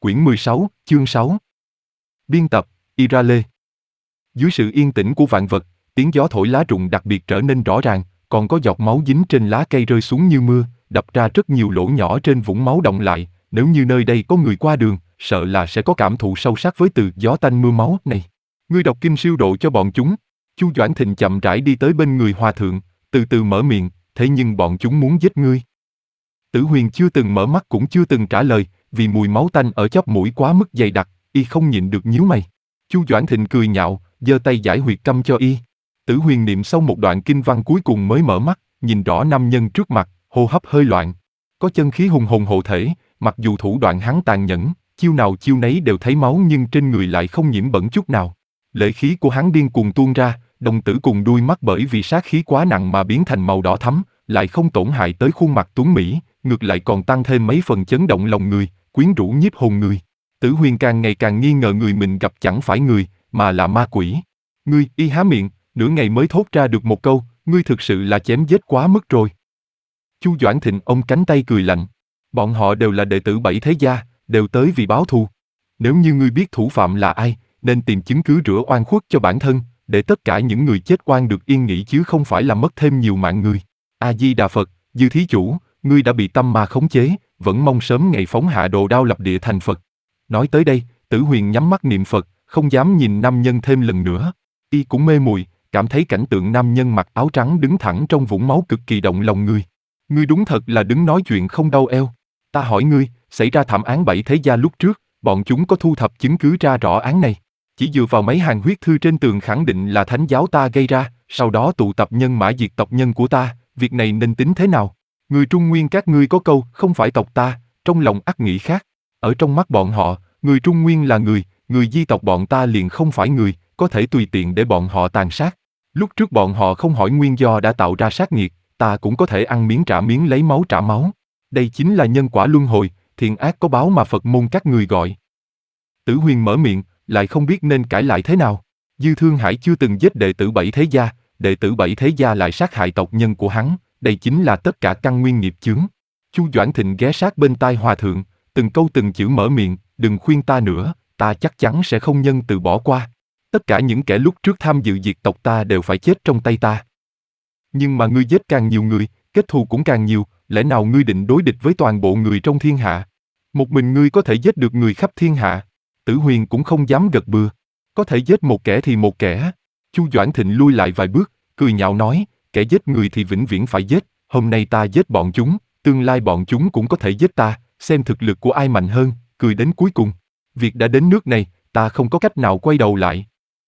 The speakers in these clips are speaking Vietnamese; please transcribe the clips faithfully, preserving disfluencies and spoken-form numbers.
Quyển mười sáu, chương sáu. Biên tập, Ira Lê. Dưới sự yên tĩnh của vạn vật, tiếng gió thổi lá rụng đặc biệt trở nên rõ ràng, còn có giọt máu dính trên lá cây rơi xuống như mưa, đập ra rất nhiều lỗ nhỏ trên vũng máu đọng lại. Nếu như nơi đây có người qua đường, sợ là sẽ có cảm thụ sâu sắc với từ gió tanh mưa máu này. Ngươi đọc kinh siêu độ cho bọn chúng. Chu Doãn Thịnh chậm rãi đi tới bên người hòa thượng, từ từ mở miệng, thế nhưng bọn chúng muốn giết ngươi. Tử Huyền chưa từng mở mắt cũng chưa từng trả lời, vì mùi máu tanh ở chóp mũi quá mức dày đặc, y không nhịn được nhíu mày. Chu Doãn Thịnh cười nhạo, giơ tay giải huyệt câm cho y. Tử Huyền niệm xong một đoạn kinh văn cuối cùng mới mở mắt, nhìn rõ nam nhân trước mặt, hô hấp hơi loạn. Có chân khí hùng hồn hộ thể, mặc dù thủ đoạn hắn tàn nhẫn, chiêu nào chiêu nấy đều thấy máu nhưng trên người lại không nhiễm bẩn chút nào. Lệ khí của hắn điên cuồng tuôn ra, đồng tử cùng đuôi mắt bởi vì sát khí quá nặng mà biến thành màu đỏ thắm, lại không tổn hại tới khuôn mặt tuấn mỹ, ngược lại còn tăng thêm mấy phần chấn động lòng người, quyến rũ nhiếp hồn người. Tử Huyền càng ngày càng nghi ngờ người mình gặp chẳng phải người, mà là ma quỷ. Ngươi, y há miệng, nửa ngày mới thốt ra được một câu, ngươi thực sự là chém giết quá mức rồi. Chu Doãn Thịnh ôm cánh tay cười lạnh. Bọn họ đều là đệ tử Bảy Thế Gia, đều tới vì báo thù. Nếu như ngươi biết thủ phạm là ai, nên tìm chứng cứ rửa oan khuất cho bản thân, để tất cả những người chết oan được yên nghỉ chứ không phải là mất thêm nhiều mạng người. A-di-đà Phật, Dư thí chủ, ngươi đã bị tâm ma khống chế, vẫn mong sớm ngày phóng hạ đồ đao lập địa thành Phật. Nói tới đây, Tử Huyền nhắm mắt niệm Phật, không dám nhìn nam nhân thêm lần nữa. Y cũng mê muội, cảm thấy cảnh tượng nam nhân mặc áo trắng đứng thẳng trong vũng máu cực kỳ động lòng người. Ngươi đúng thật là đứng nói chuyện không đau eo. Ta hỏi ngươi, xảy ra thảm án Bảy Thế Gia lúc trước, bọn chúng có thu thập chứng cứ ra rõ án này? Chỉ dựa vào mấy hàng huyết thư trên tường khẳng định là thánh giáo ta gây ra, sau đó tụ tập nhân mã diệt tộc nhân của ta, việc này nên tính thế nào? Người Trung Nguyên các ngươi có câu, không phải tộc ta, trong lòng ắt nghĩ khác. Ở trong mắt bọn họ, người Trung Nguyên là người, người di tộc bọn ta liền không phải người, có thể tùy tiện để bọn họ tàn sát. Lúc trước bọn họ không hỏi nguyên do đã tạo ra sát nghiệt, ta cũng có thể ăn miếng trả miếng lấy máu trả máu. Đây chính là nhân quả luân hồi, thiện ác có báo mà Phật môn các người gọi. Tử Huyền mở miệng, lại không biết nên cãi lại thế nào. Dư Thương Hải chưa từng giết đệ tử Bảy Thế Gia, đệ tử Bảy Thế Gia lại sát hại tộc nhân của hắn, đây chính là tất cả căn nguyên nghiệp chướng. Chu Doãn Thịnh ghé sát bên tai hòa thượng, từng câu từng chữ mở miệng, đừng khuyên ta nữa, ta chắc chắn sẽ không nhân từ bỏ qua. Tất cả những kẻ lúc trước tham dự diệt tộc ta đều phải chết trong tay ta. Nhưng mà ngươi giết càng nhiều người, kết thù cũng càng nhiều, lẽ nào ngươi định đối địch với toàn bộ người trong thiên hạ? Một mình ngươi có thể giết được người khắp thiên hạ. Tử Huyền cũng không dám gật bừa. Có thể giết một kẻ thì một kẻ. Chu Doãn Thịnh lui lại vài bước, cười nhạo nói, kẻ giết người thì vĩnh viễn phải giết, hôm nay ta giết bọn chúng, tương lai bọn chúng cũng có thể giết ta, xem thực lực của ai mạnh hơn, cười đến cuối cùng. Việc đã đến nước này, ta không có cách nào quay đầu lại.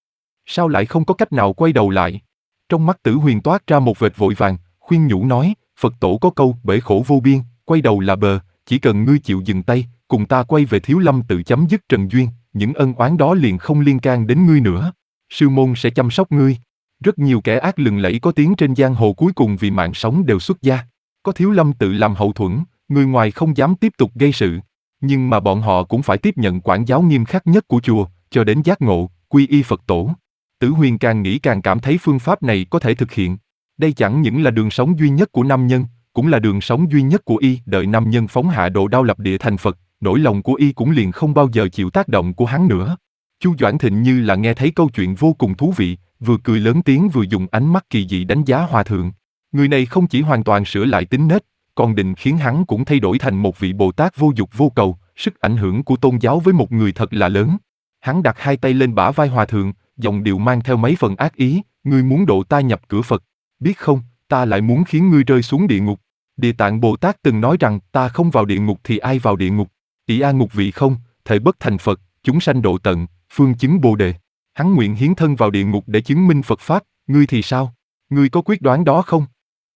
Sao lại không có cách nào quay đầu lại? Trong mắt Tử Huyền toát ra một vệt vội vàng, khuyên nhủ nói, Phật tổ có câu, bể khổ vô biên, quay đầu là bờ, chỉ cần ngươi chịu dừng tay, cùng ta quay về Thiếu Lâm tự chấm dứt trần duyên, những ân oán đó liền không liên can đến ngươi nữa. Sư môn sẽ chăm sóc ngươi. Rất nhiều kẻ ác lừng lẫy có tiếng trên giang hồ cuối cùng vì mạng sống đều xuất gia. Có Thiếu Lâm tự làm hậu thuẫn, người ngoài không dám tiếp tục gây sự. Nhưng mà bọn họ cũng phải tiếp nhận quản giáo nghiêm khắc nhất của chùa, cho đến giác ngộ, quy y Phật tổ. Tử Huyền càng nghĩ càng cảm thấy phương pháp này có thể thực hiện. Đây chẳng những là đường sống duy nhất của nam nhân, cũng là đường sống duy nhất của y. Đợi nam nhân phóng hạ đồ đao lập địa thành Phật, nỗi lòng của y cũng liền không bao giờ chịu tác động của hắn nữa. Chu Doãn Thịnh như là nghe thấy câu chuyện vô cùng thú vị, vừa cười lớn tiếng vừa dùng ánh mắt kỳ dị đánh giá hòa thượng. Người này không chỉ hoàn toàn sửa lại tính nết, còn định khiến hắn cũng thay đổi thành một vị Bồ Tát vô dục vô cầu, sức ảnh hưởng của tôn giáo với một người thật là lớn. Hắn đặt hai tay lên bả vai hòa thượng, giọng điệu mang theo mấy phần ác ý, ngươi muốn độ ta nhập cửa Phật, biết không, ta lại muốn khiến ngươi rơi xuống địa ngục. Địa Tạng Bồ Tát từng nói rằng, ta không vào địa ngục thì ai vào địa ngục, ỷ a ngục vị không, thể bất thành Phật, chúng sanh độ tận, phương chứng Bồ đề. Hắn nguyện hiến thân vào địa ngục để chứng minh Phật Pháp, ngươi thì sao? Ngươi có quyết đoán đó không?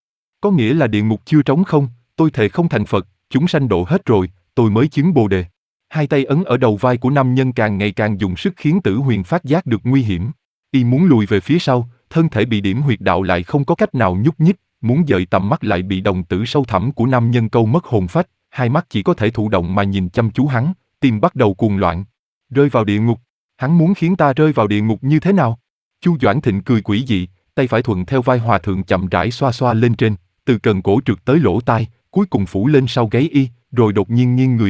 Có nghĩa là địa ngục chưa trống không, tôi thề không thành Phật, chúng sanh độ hết rồi, tôi mới chứng Bồ đề. Hai tay ấn ở đầu vai của nam nhân càng ngày càng dùng sức khiến Tử Huyền phát giác được nguy hiểm. Y muốn lùi về phía sau, thân thể bị điểm huyệt đạo lại không có cách nào nhúc nhích, muốn dời tầm mắt lại bị đồng tử sâu thẳm của nam nhân câu mất hồn phách, hai mắt chỉ có thể thụ động mà nhìn chăm chú hắn, tim bắt đầu cuồng loạn. Rơi vào địa ngục, hắn muốn khiến ta rơi vào địa ngục như thế nào? Chu Doãn Thịnh cười quỷ dị, tay phải thuận theo vai hòa thượng chậm rãi xoa xoa lên trên, từ cần cổ trượt tới lỗ tai, cuối cùng phủ lên sau gáy y, rồi đột nhiên nghiêng người đến,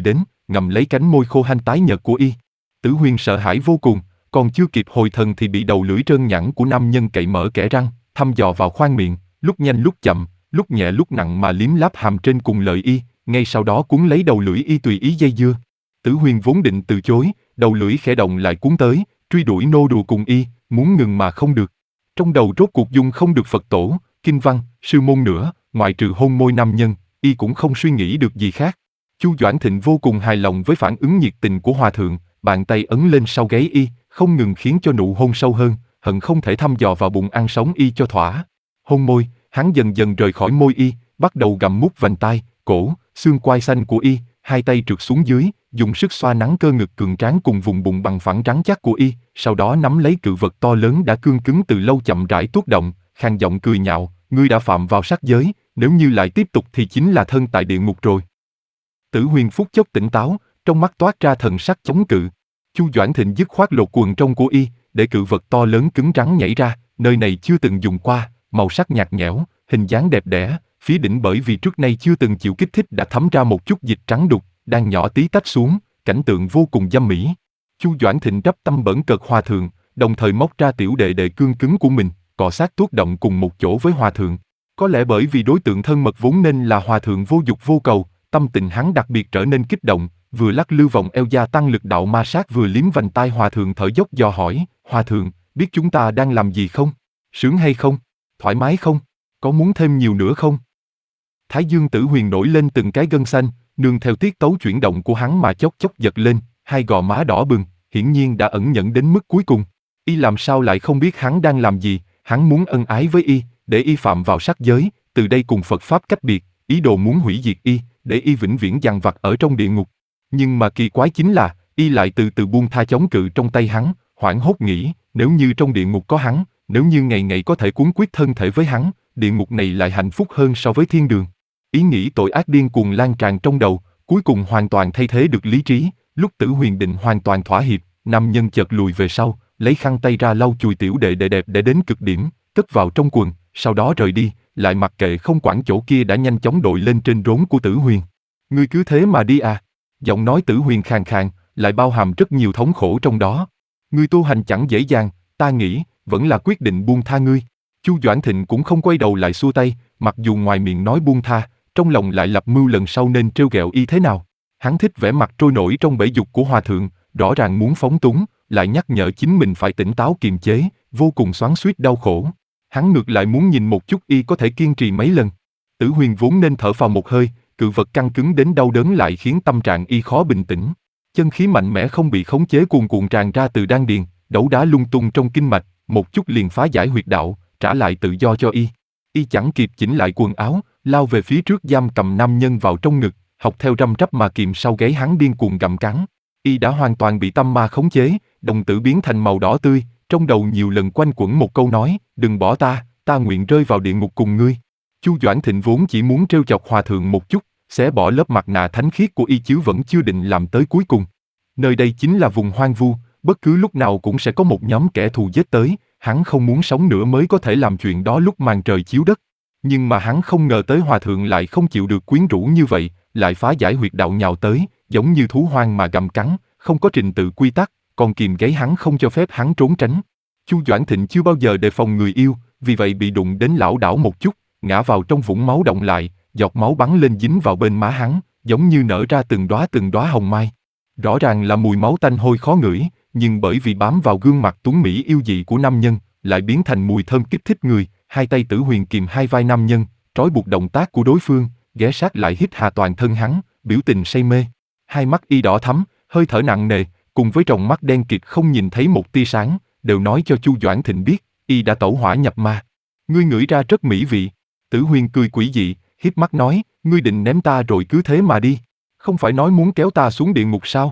ngậm lấy cánh môi khô hanh tái nhợt của y. Tử Huyền sợ hãi vô cùng, còn chưa kịp hồi thần thì bị đầu lưỡi trơn nhẵn của nam nhân cậy mở kẽ răng, thăm dò vào khoang miệng, lúc nhanh lúc chậm, lúc nhẹ lúc nặng mà liếm láp hàm trên cùng lợi y, ngay sau đó cuốn lấy đầu lưỡi y tùy ý dây dưa. Tử Huyền vốn định từ chối, đầu lưỡi khẽ động lại cuốn tới, truy đuổi nô đùa cùng y, muốn ngừng mà không được. Trong đầu rốt cuộc dung không được Phật tổ, kinh văn, sư môn nữa, ngoại trừ hôn môi nam nhân, y cũng không suy nghĩ được gì khác. Chu Doãn Thịnh vô cùng hài lòng với phản ứng nhiệt tình của hòa thượng, bàn tay ấn lên sau gáy y, không ngừng khiến cho nụ hôn sâu hơn, hận không thể thăm dò vào bụng ăn sống y cho thỏa. Hôn môi, hắn dần dần rời khỏi môi y, bắt đầu gặm mút vành tai, cổ, xương quai xanh của y, hai tay trượt xuống dưới, dùng sức xoa nắn cơ ngực cường tráng cùng vùng bụng bằng phẳng rắn chắc của y, sau đó nắm lấy cự vật to lớn đã cương cứng từ lâu chậm rãi tuốt động, khàn giọng cười nhạo, ngươi đã phạm vào sát giới, nếu như lại tiếp tục thì chính là thân tại địa ngục rồi. Tử Huyền phút chốc tỉnh táo, trong mắt toát ra thần sắc chống cự. Chu Doãn Thịnh dứt khoát lột quần trong của y, để cự vật to lớn cứng rắn nhảy ra, nơi này chưa từng dùng qua, màu sắc nhạt nhẽo, hình dáng đẹp đẽ, phía đỉnh bởi vì trước nay chưa từng chịu kích thích đã thấm ra một chút dịch trắng đục, đang nhỏ tí tách xuống, cảnh tượng vô cùng dâm mỹ. Chu Doãn Thịnh đắp tâm bẩn cợt hòa thượng, đồng thời móc ra tiểu đệ đệ cương cứng của mình, cọ sát tuốt động cùng một chỗ với hòa thượng. Có lẽ bởi vì đối tượng thân mật vốn nên là hòa thượng vô dục vô cầu, tâm tình hắn đặc biệt trở nên kích động, vừa lắc lư vòng eo gia tăng lực đạo ma sát vừa liếm vành tai hòa thượng thở dốc dò hỏi, hòa thượng, biết chúng ta đang làm gì không? Sướng hay không? Thoải mái không? Có muốn thêm nhiều nữa không? Thái dương Tử Huyền nổi lên từng cái gân xanh, nương theo tiết tấu chuyển động của hắn mà chốc chốc giật lên, hai gò má đỏ bừng, hiển nhiên đã ẩn nhẫn đến mức cuối cùng. Y làm sao lại không biết hắn đang làm gì, hắn muốn ân ái với y, để y phạm vào sát giới, từ đây cùng Phật Pháp cách biệt, ý đồ muốn hủy diệt y, để y vĩnh viễn dằn vặt ở trong địa ngục. Nhưng mà kỳ quái chính là, y lại từ từ buông tha chống cự trong tay hắn, hoảng hốt nghĩ, nếu như trong địa ngục có hắn, nếu như ngày ngày có thể cuốn quyết thân thể với hắn, địa ngục này lại hạnh phúc hơn so với thiên đường. Ý nghĩ tội ác điên cuồng lan tràn trong đầu, cuối cùng hoàn toàn thay thế được lý trí, lúc Tử Huyền định hoàn toàn thỏa hiệp, nam nhân chợt lùi về sau, lấy khăn tay ra lau chùi tiểu đệ đệ đẹp để đến cực điểm, cất vào trong quần, sau đó rời đi, lại mặc kệ không quản chỗ kia đã nhanh chóng đội lên trên rốn của Tử Huyền. Ngươi cứ thế mà đi à? Giọng nói Tử Huyền khàn khàn, lại bao hàm rất nhiều thống khổ trong đó. Ngươi tu hành chẳng dễ dàng, ta nghĩ, vẫn là quyết định buông tha ngươi. Chu Doãn Thịnh cũng không quay đầu lại xua tay, mặc dù ngoài miệng nói buông tha, trong lòng lại lập mưu lần sau nên trêu ghẹo y thế nào. Hắn thích vẻ mặt trôi nổi trong bể dục của hòa thượng, rõ ràng muốn phóng túng, lại nhắc nhở chính mình phải tỉnh táo kiềm chế, vô cùng xoắn xuýt đau khổ. Hắn ngược lại muốn nhìn một chút y có thể kiên trì mấy lần. Tử Huyền vốn nên thở phào một hơi, cự vật căng cứng đến đau đớn lại khiến tâm trạng y khó bình tĩnh. Chân khí mạnh mẽ không bị khống chế cuồn cuộn tràn ra từ đan điền, đấu đá lung tung trong kinh mạch, một chút liền phá giải huyệt đạo, trả lại tự do cho y. Y chẳng kịp chỉnh lại quần áo, lao về phía trước giam cầm nam nhân vào trong ngực, học theo răm rắp mà kìm sau gáy hắn điên cuồng gặm cắn. Y đã hoàn toàn bị tâm ma khống chế, đồng tử biến thành màu đỏ tươi, trong đầu nhiều lần quanh quẩn một câu nói, đừng bỏ ta, ta nguyện rơi vào địa ngục cùng ngươi. Chu Doãn Thịnh vốn chỉ muốn trêu chọc hòa thượng một chút, xé bỏ lớp mặt nạ thánh khiết của y chiếu vẫn chưa định làm tới cuối cùng. Nơi đây chính là vùng hoang vu, bất cứ lúc nào cũng sẽ có một nhóm kẻ thù giết tới, hắn không muốn sống nữa mới có thể làm chuyện đó lúc màn trời chiếu đất. Nhưng mà hắn không ngờ tới hòa thượng lại không chịu được quyến rũ như vậy, lại phá giải huyệt đạo nhào tới, giống như thú hoang mà gặm cắn, không có trình tự quy tắc, còn kìm gáy hắn không cho phép hắn trốn tránh. Chu Doãn Thịnh chưa bao giờ đề phòng người yêu, vì vậy bị đụng đến lảo đảo một chút, ngã vào trong vũng máu động lại, giọt máu bắn lên dính vào bên má hắn, giống như nở ra từng đóa từng đóa hồng mai. Rõ ràng là mùi máu tanh hôi khó ngửi, nhưng bởi vì bám vào gương mặt tuấn mỹ yêu dị của nam nhân, lại biến thành mùi thơm kích thích người. Hai tay Tử Huyền kìm hai vai nam nhân, trói buộc động tác của đối phương, ghé sát lại hít hà toàn thân hắn, biểu tình say mê. Hai mắt y đỏ thắm, hơi thở nặng nề, cùng với tròng mắt đen kịt không nhìn thấy một tia sáng, đều nói cho Chu Doãn Thịnh biết, y đã tẩu hỏa nhập ma. Ngươi ngửi ra rất mỹ vị. Tử Huyền cười quỷ dị, híp mắt nói, ngươi định ném ta rồi cứ thế mà đi, không phải nói muốn kéo ta xuống địa ngục sao?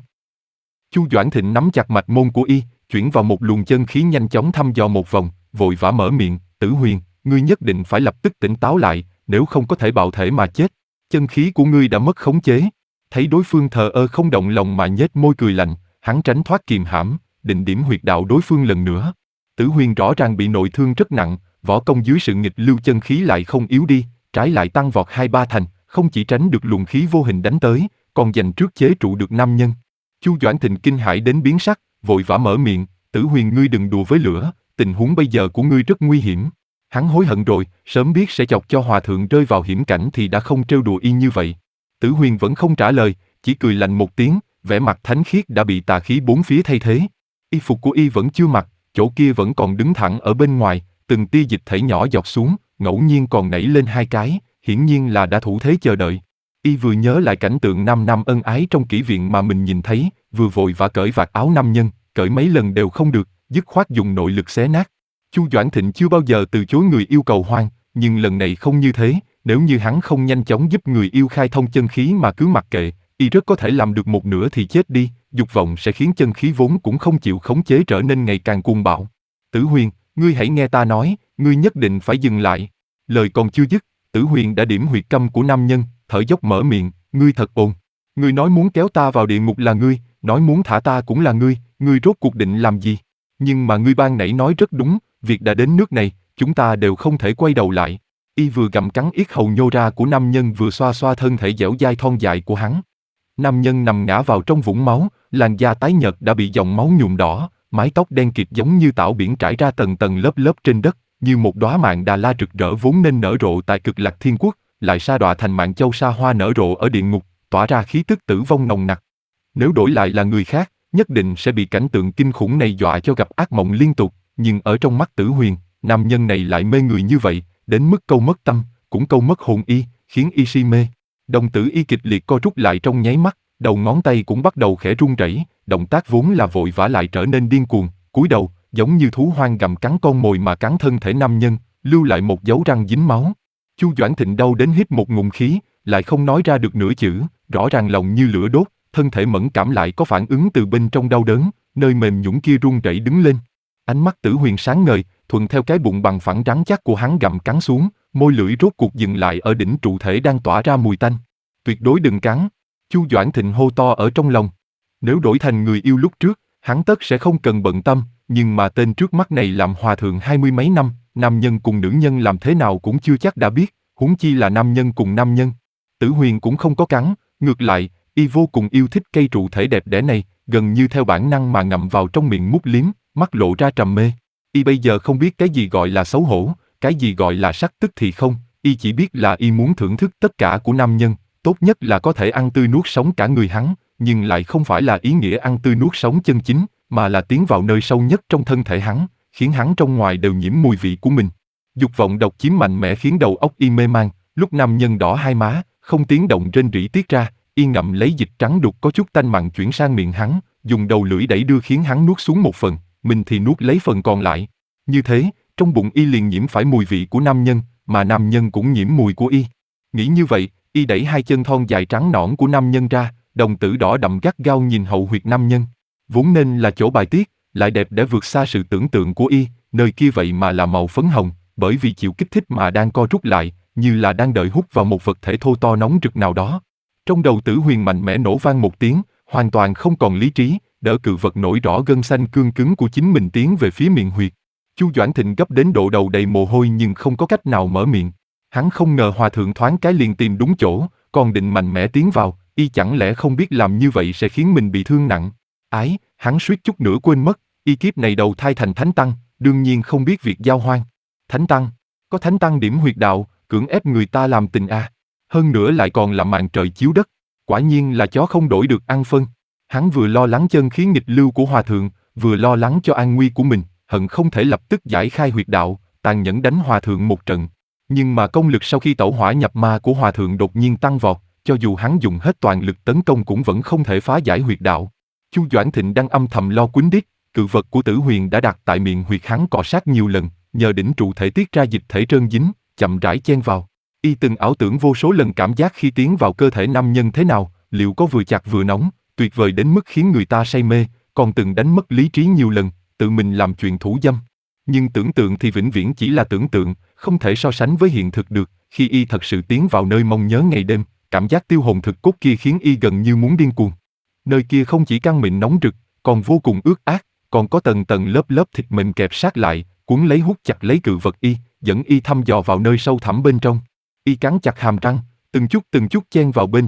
Chu Doãn Thịnh nắm chặt mạch môn của y, chuyển vào một luồng chân khí nhanh chóng thăm dò một vòng, vội vã mở miệng, Tử Huyền, ngươi nhất định phải lập tức tỉnh táo lại, nếu không có thể bạo thể mà chết. Chân khí của ngươi đã mất khống chế. Thấy đối phương thờ ơ không động lòng mà nhếch môi cười lạnh, hắn tránh thoát kiềm hãm, định điểm huyệt đạo đối phương lần nữa. Tử Huyền rõ ràng bị nội thương rất nặng, võ công dưới sự nghịch lưu chân khí lại không yếu đi, trái lại tăng vọt hai ba thành, không chỉ tránh được luồng khí vô hình đánh tới, còn dành trước chế trụ được nam nhân. Chu Doãn Thịnh kinh hãi đến biến sắc, vội vã mở miệng, Tử Huyền ngươi đừng đùa với lửa, tình huống bây giờ của ngươi rất nguy hiểm. Hắn hối hận rồi, sớm biết sẽ chọc cho hòa thượng rơi vào hiểm cảnh thì đã không trêu đùa y như vậy. Tử Huyền vẫn không trả lời, chỉ cười lạnh một tiếng, vẻ mặt thánh khiết đã bị tà khí bốn phía thay thế. Y phục của y vẫn chưa mặc, chỗ kia vẫn còn đứng thẳng ở bên ngoài, từng tia dịch thể nhỏ giọt xuống, ngẫu nhiên còn nảy lên hai cái, hiển nhiên là đã thủ thế chờ đợi. Y vừa nhớ lại cảnh tượng năm năm ân ái trong kỷ viện mà mình nhìn thấy, vừa vội vã cởi vạt áo nam nhân, cởi mấy lần đều không được, dứt khoát dùng nội lực xé nát. Chu Doãn Thịnh chưa bao giờ từ chối người yêu cầu hoang, nhưng lần này không như thế, nếu như hắn không nhanh chóng giúp người yêu khai thông chân khí mà cứ mặc kệ, y rất có thể làm được một nửa thì chết đi, dục vọng sẽ khiến chân khí vốn cũng không chịu khống chế trở nên ngày càng cuồng bạo. Tử Huyền, ngươi hãy nghe ta nói, ngươi nhất định phải dừng lại. Lời còn chưa dứt, Tử Huyền đã điểm huyệt câm của nam nhân, thở dốc mở miệng, ngươi thật ồn. Ngươi nói muốn kéo ta vào địa ngục là ngươi, nói muốn thả ta cũng là ngươi, ngươi rốt cuộc định làm gì? Nhưng mà ngươi ban nãy nói rất đúng, việc đã đến nước này, chúng ta đều không thể quay đầu lại. Y vừa gặm cắn yết hầu nhô ra của nam nhân vừa xoa xoa thân thể dẻo dai thon dài của hắn. Nam nhân nằm ngã vào trong vũng máu, làn da tái nhợt đã bị dòng máu nhuộm đỏ, mái tóc đen kịt giống như tảo biển trải ra tầng tầng lớp lớp trên đất, như một đóa mạn đà la rực rỡ vốn nên nở rộ tại Cực Lạc Thiên Quốc, lại sa đọa thành mạn châu sa hoa nở rộ ở địa ngục, tỏa ra khí tức tử vong nồng nặc. Nếu đổi lại là người khác, nhất định sẽ bị cảnh tượng kinh khủng này dọa cho gặp ác mộng liên tục, nhưng ở trong mắt Tử Huyền, nam nhân này lại mê người như vậy, đến mức câu mất tâm, cũng câu mất hồn y, khiến y si mê. Đồng tử y kịch liệt co rút lại trong nháy mắt, đầu ngón tay cũng bắt đầu khẽ run rẩy, động tác vốn là vội vã lại trở nên điên cuồng, cúi đầu, giống như thú hoang gặm cắn con mồi mà cắn thân thể nam nhân, lưu lại một dấu răng dính máu. Chu Doãn Thịnh đau đến hít một ngụm khí, lại không nói ra được nửa chữ, rõ ràng lòng như lửa đốt, thân thể mẫn cảm lại có phản ứng từ bên trong đau đớn, nơi mềm nhũn kia run rẩy đứng lên. Ánh mắt Tử Huyền sáng ngời, thuận theo cái bụng bằng phẳng rắn chắc của hắn gặm cắn xuống, môi lưỡi rốt cuộc dừng lại ở đỉnh trụ thể đang tỏa ra mùi tanh. Tuyệt đối đừng cắn. Chu Doãn Thịnh hô to ở trong lòng. Nếu đổi thành người yêu lúc trước, hắn tất sẽ không cần bận tâm, nhưng mà tên trước mắt này làm hòa thượng hai mươi mấy năm, nam nhân cùng nữ nhân làm thế nào cũng chưa chắc đã biết, huống chi là nam nhân cùng nam nhân. Tử Huyền cũng không có cắn, ngược lại, y vô cùng yêu thích cây trụ thể đẹp đẽ này, gần như theo bản năng mà ngậm vào trong miệng mút liếm, mắt lộ ra trầm mê. Y bây giờ không biết cái gì gọi là xấu hổ, cái gì gọi là sắc tức thì không, y chỉ biết là y muốn thưởng thức tất cả của nam nhân, tốt nhất là có thể ăn tươi nuốt sống cả người hắn, nhưng lại không phải là ý nghĩa ăn tươi nuốt sống chân chính, mà là tiến vào nơi sâu nhất trong thân thể hắn, khiến hắn trong ngoài đều nhiễm mùi vị của mình. Dục vọng độc chiếm mạnh mẽ khiến đầu óc y mê man, lúc nam nhân đỏ hai má, không tiếng động rên rỉ tiết ra, y ngậm lấy dịch trắng đục có chút tanh mặn chuyển sang miệng hắn, dùng đầu lưỡi đẩy đưa khiến hắn nuốt xuống một phần, mình thì nuốt lấy phần còn lại. Như thế, trong bụng y liền nhiễm phải mùi vị của nam nhân, mà nam nhân cũng nhiễm mùi của y. Nghĩ như vậy, y đẩy hai chân thon dài trắng nõn của nam nhân ra, đồng tử đỏ đậm gắt gao nhìn hậu huyệt nam nhân. Vốn nên là chỗ bài tiết, lại đẹp để vượt xa sự tưởng tượng của y, nơi kia vậy mà là màu phấn hồng, bởi vì chịu kích thích mà đang co rút lại, như là đang đợi hút vào một vật thể thô to nóng rực nào đó. Trong đầu Tử Huyền mạnh mẽ nổ vang một tiếng, hoàn toàn không còn lý trí, đỡ cự vật nổi rõ gân xanh cương cứng của chính mình tiến về phía miệng huyệt. Chu Doãn Thịnh gấp đến độ đầu đầy mồ hôi nhưng không có cách nào mở miệng. Hắn không ngờ hòa thượng thoáng cái liền tìm đúng chỗ, còn định mạnh mẽ tiến vào, y chẳng lẽ không biết làm như vậy sẽ khiến mình bị thương nặng. Ái, hắn suýt chút nữa quên mất, y kiếp này đầu thai thành thánh tăng, đương nhiên không biết việc giao hoan. Thánh tăng, có thánh tăng điểm huyệt đạo, cưỡng ép người ta làm tình à. Hơn nữa lại còn là màn trời chiếu đất, quả nhiên là chó không đổi được ăn phân. Hắn vừa lo lắng chân khí nghịch lưu của hòa thượng, vừa lo lắng cho an nguy của mình, hận không thể lập tức giải khai huyệt đạo, tàn nhẫn đánh hòa thượng một trận. Nhưng mà công lực sau khi tẩu hỏa nhập ma của hòa thượng đột nhiên tăng vọt, cho dù hắn dùng hết toàn lực tấn công cũng vẫn không thể phá giải huyệt đạo. Chu Doãn Thịnh đang âm thầm lo quýnh đít, cự vật của Tử Huyền đã đặt tại miệng huyệt hắn cọ sát nhiều lần, nhờ đỉnh trụ thể tiết ra dịch thể trơn dính, chậm rãi chen vào. Y từng ảo tưởng vô số lần cảm giác khi tiến vào cơ thể nam nhân thế nào, liệu có vừa chặt vừa nóng, tuyệt vời đến mức khiến người ta say mê, còn từng đánh mất lý trí nhiều lần, tự mình làm chuyện thủ dâm. Nhưng tưởng tượng thì vĩnh viễn chỉ là tưởng tượng, không thể so sánh với hiện thực được. Khi y thật sự tiến vào nơi mong nhớ ngày đêm, cảm giác tiêu hồn thực cốt kia khiến y gần như muốn điên cuồng. Nơi kia không chỉ căng mịn nóng rực, còn vô cùng ướt át, còn có tầng tầng lớp lớp thịt mềm kẹp sát lại, cuốn lấy hút chặt lấy cự vật y, dẫn y thăm dò vào nơi sâu thẳm bên trong. Y cắn chặt hàm răng, từng chút từng chút chen vào bên trong,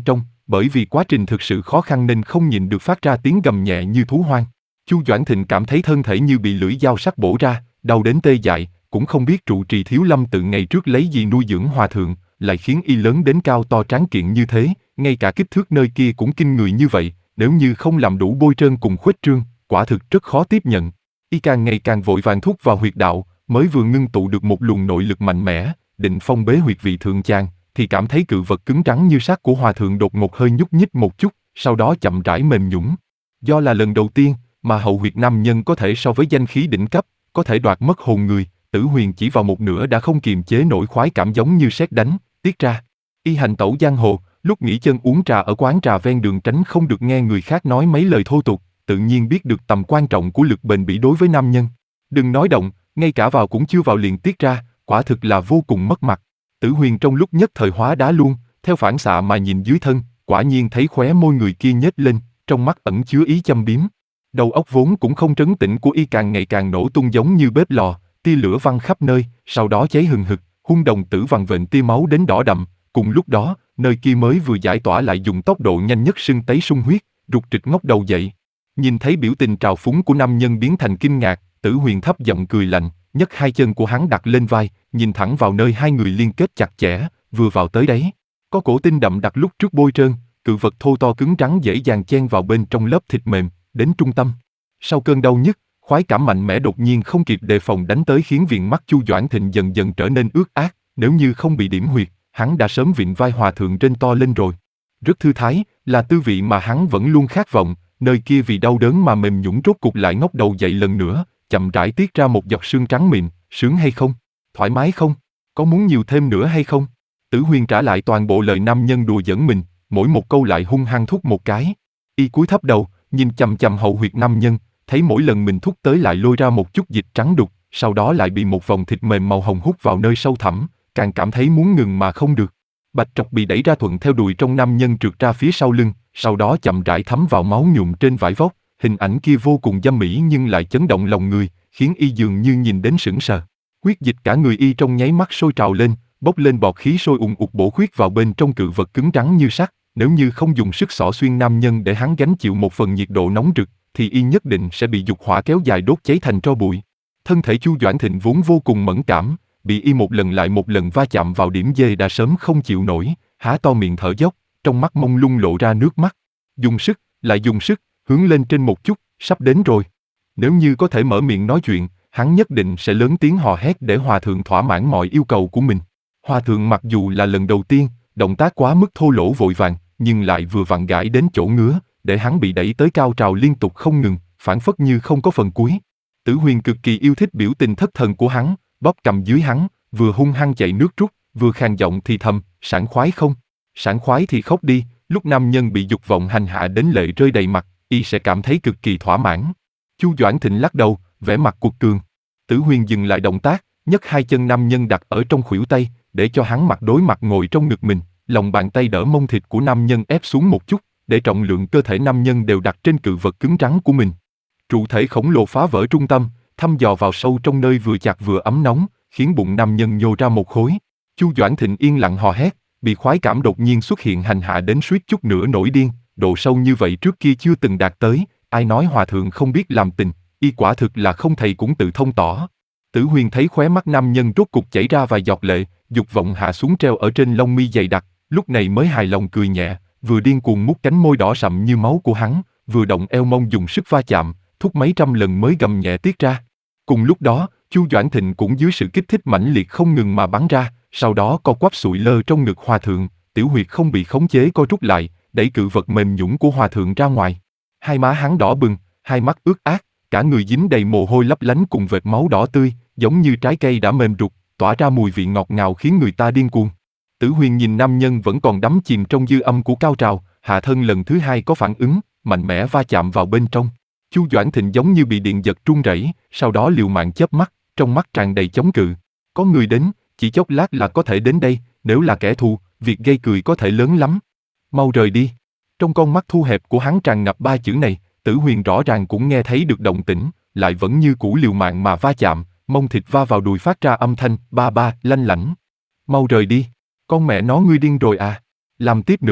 bởi vì quá trình thực sự khó khăn nên không nhịn được phát ra tiếng gầm nhẹ như thú hoang. Chu Doãn Thịnh cảm thấy thân thể như bị lưỡi dao sắc bổ ra, đau đến tê dại, cũng không biết trụ trì Thiếu Lâm tự ngày trước lấy gì nuôi dưỡng hòa thượng, lại khiến y lớn đến cao to tráng kiện như thế, ngay cả kích thước nơi kia cũng kinh người như vậy, nếu như không làm đủ bôi trơn cùng khuếch trương, quả thực rất khó tiếp nhận. Y càng ngày càng vội vàng thúc vào huyệt đạo, mới vừa ngưng tụ được một luồng nội lực mạnh mẽ, định phong bế huyệt vị thượng chàng, thì cảm thấy cự vật cứng rắn như sắt của hòa thượng đột ngột hơi nhúc nhích một chút, sau đó chậm rãi mềm nhũn. Do là lần đầu tiên mà hậu huyệt nam nhân có thể so với danh khí đỉnh cấp, có thể đoạt mất hồn người, Tử Huyền chỉ vào một nửa đã không kiềm chế nổi khoái cảm giống như sét đánh, tiết ra. Y hành tẩu giang hồ, lúc nghỉ chân uống trà ở quán trà ven đường tránh không được nghe người khác nói mấy lời thô tục, tự nhiên biết được tầm quan trọng của lực bền bỉ đối với nam nhân. Đừng nói động, ngay cả vào cũng chưa vào liền tiết ra, quả thực là vô cùng mất mặt. Tử Huyền trong lúc nhất thời hóa đá luôn, theo phản xạ mà nhìn dưới thân, quả nhiên thấy khóe môi người kia nhếch lên, trong mắt ẩn chứa ý châm biếm. Đầu óc vốn cũng không trấn tĩnh của y càng ngày càng nổ tung giống như bếp lò, tia lửa văng khắp nơi, sau đó cháy hừng hực, hung đồng tử vằn vện tia máu đến đỏ đậm. Cùng lúc đó, nơi kia mới vừa giải tỏa lại dùng tốc độ nhanh nhất sưng tấy sung huyết, rục rịch ngóc đầu dậy. Nhìn thấy biểu tình trào phúng của nam nhân biến thành kinh ngạc, Tử Huyền thấp giọng cười lạnh, nhấc hai chân của hắn đặt lên vai, nhìn thẳng vào nơi hai người liên kết chặt chẽ, vừa vào tới đấy. Có cổ tinh đậm đặc lúc trước bôi trơn, cự vật thô to cứng rắn dễ dàng chen vào bên trong lớp thịt mềm, đến trung tâm. Sau cơn đau nhức, khoái cảm mạnh mẽ đột nhiên không kịp đề phòng đánh tới khiến viền mắt Chu Doãn Thịnh dần dần trở nên ướt át, nếu như không bị điểm huyệt, hắn đã sớm vịn vai hòa thượng trên to lên rồi. Rất thư thái, là tư vị mà hắn vẫn luôn khát vọng, nơi kia vì đau đớn mà mềm nhũn rốt cục lại ngóc đầu dậy lần nữa, chậm rãi tiết ra một giọt sương trắng mịn, sướng hay không? Thoải mái không? Có muốn nhiều thêm nữa hay không? Tử Huyền trả lại toàn bộ lời nam nhân đùa giỡn mình, mỗi một câu lại hung hăng thúc một cái. Y cúi thấp đầu, nhìn chằm chằm hậu huyệt nam nhân, thấy mỗi lần mình thúc tới lại lôi ra một chút dịch trắng đục, sau đó lại bị một vòng thịt mềm màu hồng hút vào nơi sâu thẳm, càng cảm thấy muốn ngừng mà không được. Bạch trọc bị đẩy ra thuận theo đùi trong nam nhân trượt ra phía sau lưng, sau đó chậm rãi thấm vào máu nhuộm trên vải vóc, hình ảnh kia vô cùng dâm mỹ nhưng lại chấn động lòng người, khiến y dường như nhìn đến sững sờ. Huyết dịch cả người y trong nháy mắt sôi trào lên, bốc lên bọt khí sôi ùn ụt bổ khuyết vào bên trong cự vật cứng rắn như sắt, nếu như không dùng sức xỏ xuyên nam nhân để hắn gánh chịu một phần nhiệt độ nóng rực, thì y nhất định sẽ bị dục hỏa kéo dài đốt cháy thành tro bụi. Thân thể Chu Doãn Thịnh vốn vô cùng mẫn cảm, bị y một lần lại một lần va chạm vào điểm dê đã sớm không chịu nổi, há to miệng thở dốc, trong mắt mông lung lộ ra nước mắt. Dùng sức, lại dùng sức, hướng lên trên một chút, sắp đến rồi. Nếu như có thể mở miệng nói chuyện, hắn nhất định sẽ lớn tiếng hò hét để hòa thượng thỏa mãn mọi yêu cầu của mình. Hòa thượng mặc dù là lần đầu tiên, động tác quá mức thô lỗ vội vàng, nhưng lại vừa vặn gãi đến chỗ ngứa, để hắn bị đẩy tới cao trào liên tục không ngừng, phảng phất như không có phần cuối. Tử Huyền cực kỳ yêu thích biểu tình thất thần của hắn, bóp cầm dưới hắn, vừa hung hăng chạy nước rút, vừa khàn giọng thì thầm, sảng khoái không? Sảng khoái thì khóc đi, lúc nam nhân bị dục vọng hành hạ đến lệ rơi đầy mặt, y sẽ cảm thấy cực kỳ thỏa mãn. Chu Doãn Thịnh lắc đầu, vẻ mặt cuột cường. Tử Huyền dừng lại động tác, nhấc hai chân nam nhân đặt ở trong khuỷu tay, để cho hắn mặt đối mặt ngồi trong ngực mình, lòng bàn tay đỡ mông thịt của nam nhân ép xuống một chút, để trọng lượng cơ thể nam nhân đều đặt trên cự vật cứng rắn của mình. Trụ thể khổng lồ phá vỡ trung tâm, thăm dò vào sâu trong nơi vừa chặt vừa ấm nóng, khiến bụng nam nhân nhô ra một khối. Chu Doãn Thịnh yên lặng hò hét, bị khoái cảm đột nhiên xuất hiện hành hạ đến suýt chút nữa nổi điên, độ sâu như vậy trước kia chưa từng đạt tới, ai nói hòa thượng không biết làm tình, y quả thực là không thầy cũng tự thông tỏ. Tử Huyền thấy khóe mắt nam nhân rốt cục chảy ra vài giọt lệ, dục vọng hạ xuống treo ở trên lông mi dày đặc, lúc này mới hài lòng cười nhẹ, vừa điên cuồng mút cánh môi đỏ sậm như máu của hắn, vừa động eo mông dùng sức va chạm, thúc mấy trăm lần mới gầm nhẹ tiết ra. Cùng lúc đó, Chu Doãn Thịnh cũng dưới sự kích thích mãnh liệt không ngừng mà bắn ra, sau đó co quắp sụi lơ trong ngực hòa thượng, tiểu huyệt không bị khống chế co rút lại, đẩy cự vật mềm nhũn của hòa thượng ra ngoài. Hai má hắn đỏ bừng, hai mắt ướt át, cả người dính đầy mồ hôi lấp lánh cùng vệt máu đỏ tươi, giống như trái cây đã mềm rụt, tỏa ra mùi vị ngọt ngào khiến người ta điên cuồng. Tử Huyền nhìn nam nhân vẫn còn đắm chìm trong dư âm của cao trào, hạ thân lần thứ hai có phản ứng, mạnh mẽ va chạm vào bên trong. Chu Doãn Thịnh giống như bị điện giật run rẩy, sau đó liều mạng chớp mắt, trong mắt tràn đầy chống cự. Có người đến, chỉ chốc lát là có thể đến đây, nếu là kẻ thù, việc gây cười có thể lớn lắm. Mau rời đi. Trong con mắt thu hẹp của hắn tràn ngập ba chữ này, Tử Huyền rõ ràng cũng nghe thấy được động tĩnh, lại vẫn như cũ liều mạng mà va chạm, mông thịt va vào đùi phát ra âm thanh ba ba lanh lảnh. Mau rời đi, con mẹ nó ngươi điên rồi à? Làm tiếp nữa,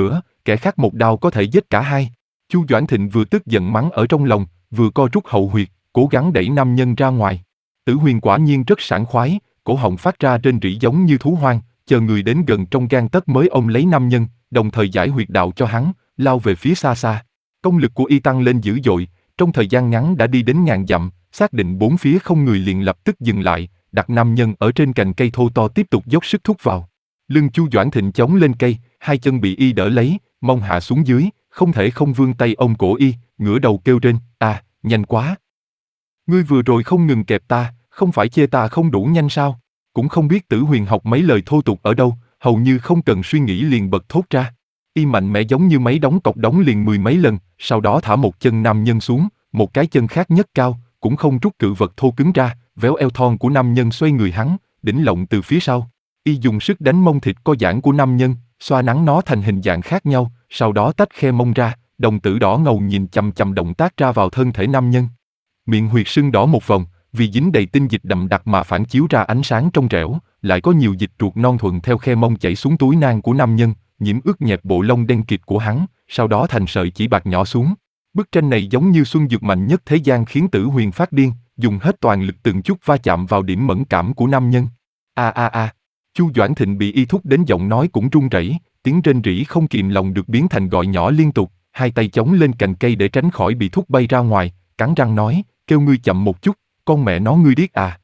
kẻ khác một đao có thể giết cả hai. Chu Doãn Thịnh vừa tức giận mắng ở trong lòng, vừa co rút hậu huyệt, cố gắng đẩy nam nhân ra ngoài. Tử Huyền quả nhiên rất sảng khoái, cổ họng phát ra rên rỉ giống như thú hoang, chờ người đến gần trong gang tấc mới ôm lấy nam nhân, đồng thời giải huyệt đạo cho hắn, lao về phía xa xa. Công lực của y tăng lên dữ dội, trong thời gian ngắn đã đi đến ngàn dặm, xác định bốn phía không người liền lập tức dừng lại, đặt nam nhân ở trên cành cây thô to tiếp tục dốc sức thúc vào. Lưng Chu Doãn Thịnh chống lên cây, hai chân bị y đỡ lấy, mông hạ xuống dưới, không thể không vươn tay ôm cổ y, ngửa đầu kêu rên, à, nhanh quá. Ngươi vừa rồi không ngừng kẹp ta, không phải chê ta không đủ nhanh sao? Cũng không biết Tử Huyền học mấy lời thô tục ở đâu, hầu như không cần suy nghĩ liền bật thốt ra. Y mạnh mẽ giống như mấy đống cọc đóng liền mười mấy lần, sau đó thả một chân nam nhân xuống, một cái chân khác nhấc cao, cũng không rút cự vật thô cứng ra, véo eo thon của nam nhân xoay người hắn, đỉnh lộng từ phía sau. Y dùng sức đánh mông thịt co giãn của nam nhân, xoa nắn nó thành hình dạng khác nhau, sau đó tách khe mông ra, đồng tử đỏ ngầu nhìn chằm chằm động tác ra vào thân thể nam nhân. Miệng huyệt sưng đỏ một vòng, vì dính đầy tinh dịch đậm đặc mà phản chiếu ra ánh sáng trong trẻo, lại có nhiều dịch ruột non thuận theo khe mông chảy xuống túi nang của nam nhân, nhiễm ướt nhẹp bộ lông đen kịt của hắn, sau đó thành sợi chỉ bạc nhỏ xuống. Bức tranh này giống như xuân dược mạnh nhất thế gian khiến Tử Huyền phát điên, dùng hết toàn lực từng chút va chạm vào điểm mẫn cảm của nam nhân. A a a. Chu Doãn Thịnh bị y thúc đến giọng nói cũng run rẩy, tiếng rên rỉ không kìm lòng được biến thành gọi nhỏ liên tục, hai tay chống lên cành cây để tránh khỏi bị thúc bay ra ngoài, cắn răng nói, kêu ngươi chậm một chút, con mẹ nó ngươi điếc à.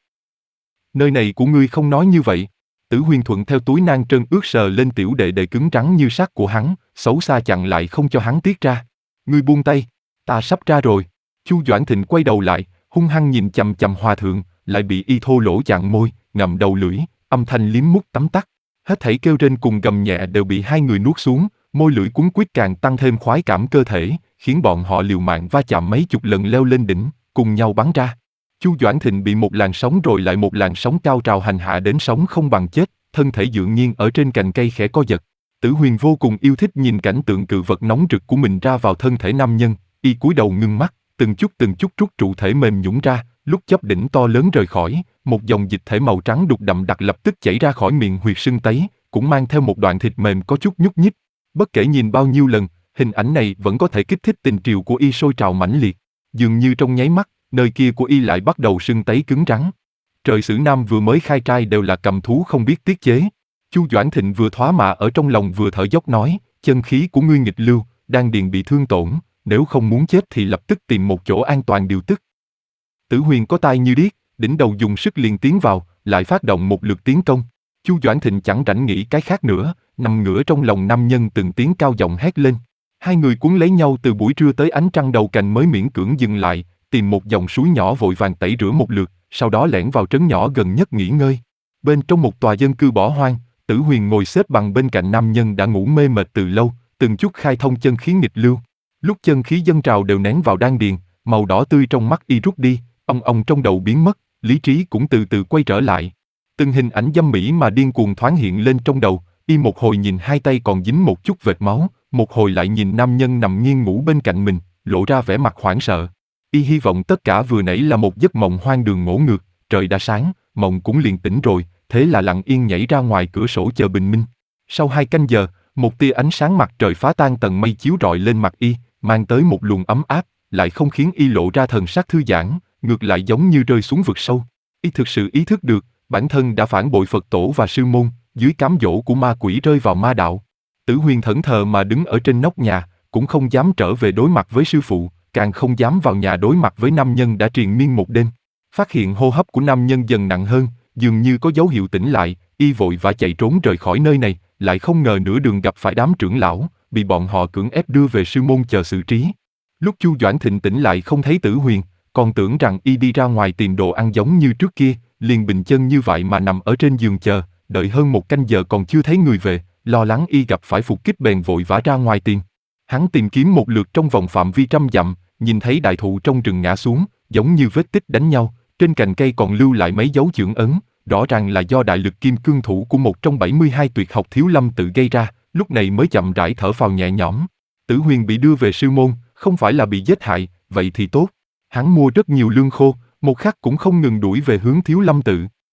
Nơi này của ngươi không nói như vậy. Tử Huyền thuận theo túi nang trơn ướt sờ lên tiểu đệ đệ cứng rắn như sắt của hắn, xấu xa chặn lại không cho hắn tiết ra. Ngươi buông tay, ta sắp ra rồi. Chu Doãn Thịnh quay đầu lại, hung hăng nhìn chằm chằm hòa thượng, lại bị y thô lỗ chặn môi, ngậm đầu lưỡi, âm thanh liếm mút tấm tắc. Hết thảy kêu rên cùng gầm nhẹ đều bị hai người nuốt xuống, môi lưỡi cuốn quýt càng tăng thêm khoái cảm cơ thể, khiến bọn họ liều mạng va chạm mấy chục lần leo lên đỉnh, cùng nhau bắn ra. Chu Doãn Thịnh bị một làn sóng rồi lại một làn sóng cao trào hành hạ đến sống không bằng chết, thân thể dựa nghiêng ở trên cành cây khẽ co giật. Tử Huyền vô cùng yêu thích nhìn cảnh tượng cự vật nóng rực của mình ra vào thân thể nam nhân, y cúi đầu ngưng mắt, từng chút từng chút rút trụ thể mềm nhũn ra, lúc chóp đỉnh to lớn rời khỏi, một dòng dịch thể màu trắng đục đậm đặc lập tức chảy ra khỏi miệng huyệt sưng tấy, cũng mang theo một đoạn thịt mềm có chút nhúc nhích. Bất kể nhìn bao nhiêu lần, hình ảnh này vẫn có thể kích thích tình triều của y sôi trào mãnh liệt. Dường như trong nháy mắt, nơi kia của y lại bắt đầu sưng tấy cứng rắn. Trời Sử Nam vừa mới khai trai đều là cầm thú không biết tiết chế. Chu Doãn Thịnh vừa thoá mạ ở trong lòng vừa thở dốc nói, chân khí của ngươi nghịch lưu, đan điền bị thương tổn, nếu không muốn chết thì lập tức tìm một chỗ an toàn điều tức. Tử Huyền có tai như điếc, đỉnh đầu dùng sức liền tiến vào, lại phát động một lượt tiến công. Chu Doãn Thịnh chẳng rảnh nghĩ cái khác nữa, nằm ngửa trong lòng nam nhân từng tiếng cao giọng hét lên. Hai người cuốn lấy nhau từ buổi trưa tới ánh trăng đầu cành mới miễn cưỡng dừng lại, tìm một dòng suối nhỏ vội vàng tẩy rửa một lượt, sau đó lẻn vào trấn nhỏ gần nhất nghỉ ngơi. Bên trong một tòa dân cư bỏ hoang, Tử Huyền ngồi xếp bằng bên cạnh nam nhân đã ngủ mê mệt từ lâu, từng chút khai thông chân khí nghịch lưu. Lúc chân khí dâng trào đều nén vào đan điền, màu đỏ tươi trong mắt y rút đi, ong ong trong đầu biến mất, lý trí cũng từ từ quay trở lại. Từng hình ảnh dâm mỹ mà điên cuồng thoáng hiện lên trong đầu, y một hồi nhìn hai tay còn dính một chút vệt máu, một hồi lại nhìn nam nhân nằm nghiêng ngủ bên cạnh mình, lộ ra vẻ mặt hoảng sợ. Y hy vọng tất cả vừa nãy là một giấc mộng hoang đường ngổ ngược, trời đã sáng, mộng cũng liền tỉnh rồi, thế là lặng yên nhảy ra ngoài cửa sổ chờ bình minh. Sau hai canh giờ, một tia ánh sáng mặt trời phá tan tầng mây chiếu rọi lên mặt y, mang tới một luồng ấm áp, lại không khiến y lộ ra thần sắc thư giãn, ngược lại giống như rơi xuống vực sâu. Y thực sự ý thức được, bản thân đã phản bội Phật tổ và sư môn, dưới cám dỗ của ma quỷ rơi vào ma đạo. Tử Huyền thẫn thờ mà đứng ở trên nóc nhà, cũng không dám trở về đối mặt với sư phụ, càng không dám vào nhà đối mặt với nam nhân đã triền miên một đêm. Phát hiện hô hấp của nam nhân dần nặng hơn, dường như có dấu hiệu tỉnh lại, y vội vã chạy trốn rời khỏi nơi này, lại không ngờ nửa đường gặp phải đám trưởng lão, bị bọn họ cưỡng ép đưa về sư môn chờ xử trí. Lúc Chu Doãn Thịnh tỉnh lại không thấy Tử Huyền, còn tưởng rằng y đi ra ngoài tìm đồ ăn giống như trước kia, liền bình chân như vậy mà nằm ở trên giường chờ, đợi hơn một canh giờ còn chưa thấy người về, lo lắng y gặp phải phục kích bèn vội vã ra ngoài tìm. Hắn tìm kiếm một lượt trong vòng phạm vi trăm dặm, nhìn thấy đại thụ trong rừng ngã xuống, giống như vết tích đánh nhau, trên cành cây còn lưu lại mấy dấu chưởng ấn, rõ ràng là do đại lực kim cương thủ của một trong bảy mươi hai tuyệt học Thiếu Lâm tự gây ra, lúc này mới chậm rãi thở phào nhẹ nhõm. Tử Huyền bị đưa về sư môn, không phải là bị giết hại, vậy thì tốt. Hắn mua rất nhiều lương khô, một khắc cũng không ngừng đuổi về hướng Thiếu Lâm tự.